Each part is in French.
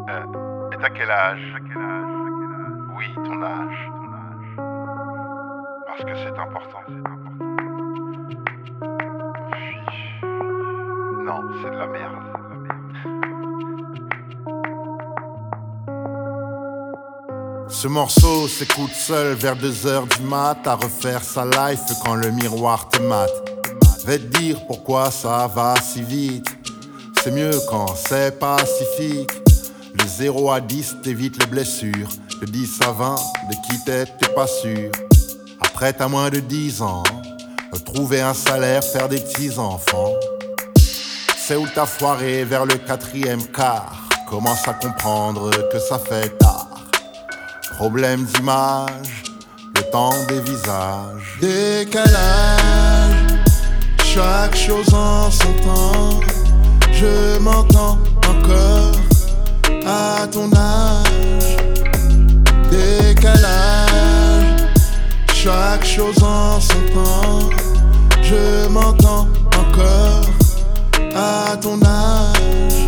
Et t'as quel âge? Oui, ton âge. Parce que c'est important. Fuis. Non, c'est de la merde. Ce morceau s'écoute seul vers 2h du mat, à refaire sa life quand le miroir te mate. Va te dire pourquoi ça va si vite. C'est mieux quand c'est pacifique. Le 0 à 10 t'évite les blessures. Le 10 à 20, de qui t'es pas sûr. Après t'as moins de 10 ans, trouver un salaire, faire des petits enfants. C'est où t'as foiré vers le 4e quart. Commence à comprendre que ça fait tard. Problème d'image, le temps des visages. Décalage, chaque chose en son temps. Je m'entends encore à ton âge. Décalage, chaque chose en son temps. Je m'entends encore à ton âge.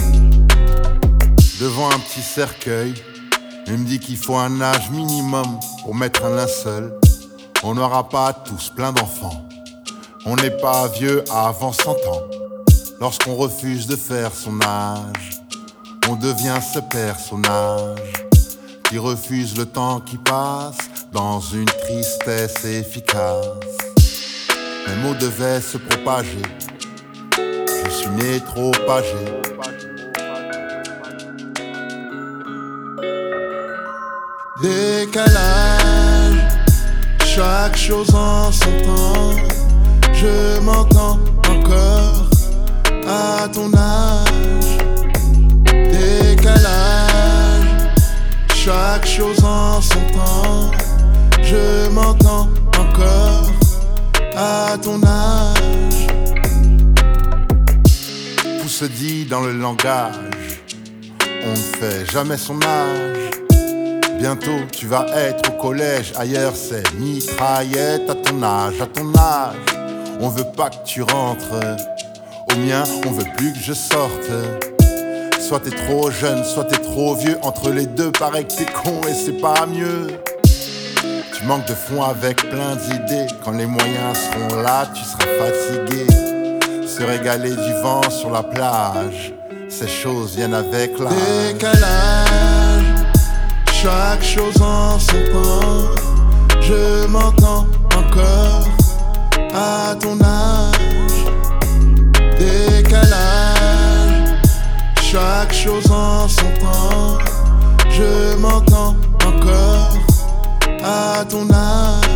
Devant un petit cercueil, il me dit qu'il faut un âge minimum pour mettre un linceul. On n'aura pas tous plein d'enfants. On n'est pas vieux avant 100 ans. Lorsqu'on refuse de faire son âge, on devient ce personnage qui refuse le temps qui passe dans une tristesse efficace. Mes mots devaient se propager. Je suis né trop âgé. Décalage, chaque chose en son temps. Je m'entends encore à ton âge. Décalage, chaque chose en son temps. Je m'entends encore à ton âge. Tout se dit dans le langage. On ne fait jamais son âge. Bientôt tu vas être au collège, ailleurs c'est mitraillette à ton âge, On veut pas que tu rentres, au mien on veut plus que je sorte. Soit t'es trop jeune, soit t'es trop vieux, entre les deux paraît que t'es con et c'est pas mieux. Tu manques de fond avec plein d'idées, quand les moyens seront là tu seras fatigué. Se régaler du vent sur la plage, ces choses viennent avec l'âge. Décalage, chaque chose en son temps. Je m'entends encore à ton âge. Décalage, chaque chose en son temps. Je m'entends encore à ton âge.